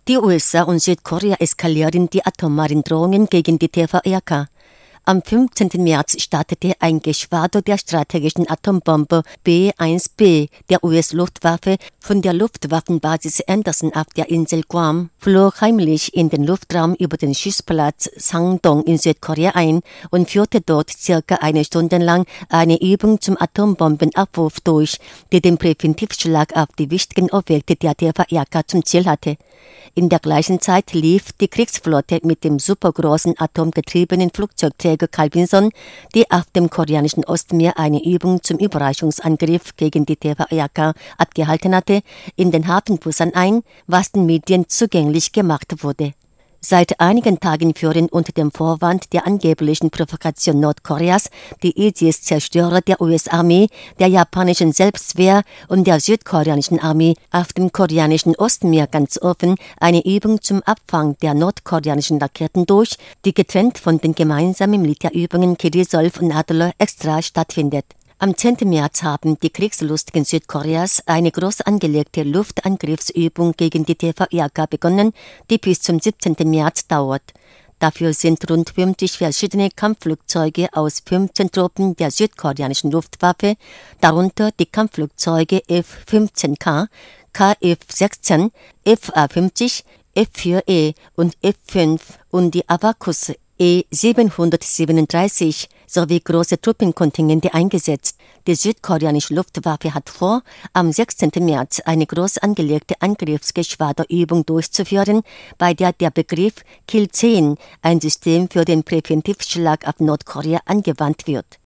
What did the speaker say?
Die USA und Südkorea eskalieren die atomaren Drohungen gegen die TVRK. Am 15. März startete ein Geschwader der strategischen Atombombe B-1B der US-Luftwaffe von der Luftwaffenbasis Anderson auf der Insel Guam, flog heimlich in den Luftraum über den Schießplatz Sangdong in Südkorea ein und führte dort circa eine Stunde lang eine Übung zum Atombombenabwurf durch, die den Präventivschlag auf die wichtigen Objekte der TVRK zum Ziel hatte. In der gleichen Zeit lief die Kriegsflotte mit dem supergroßen atomgetriebenen Flugzeugträger Carl Vinson, die auf dem koreanischen Ostmeer eine Übung zum Überraschungsangriff gegen die TVRK abgehalten hatte, in den Hafen Busan ein, was den Medien zugänglich gemacht wurde. Seit einigen Tagen führen unter dem Vorwand der angeblichen Provokation Nordkoreas die Aegis-Zerstörer der US-Armee, der japanischen Selbstwehr und der südkoreanischen Armee auf dem koreanischen Ostmeer ganz offen eine Übung zum Abfang der nordkoreanischen Raketen durch, die getrennt von den gemeinsamen Militärübungen Kirisol und Adler extra stattfindet. Am 10. März haben die Kriegslustigen Südkoreas eine groß angelegte Luftangriffsübung gegen die TVRK begonnen, die bis zum 17. März dauert. Dafür sind rund 50 verschiedene Kampfflugzeuge aus 15 Truppen der südkoreanischen Luftwaffe, darunter die Kampfflugzeuge F-15K, KF-16, FA-50, F-4E und F-5 und die Abacus E-737 sowie große Truppenkontingente eingesetzt. Die südkoreanische Luftwaffe hat vor, am 16. März eine groß angelegte Angriffsgeschwaderübung durchzuführen, bei der der Begriff Kill 10, ein System für den Präventivschlag auf Nordkorea, angewandt wird.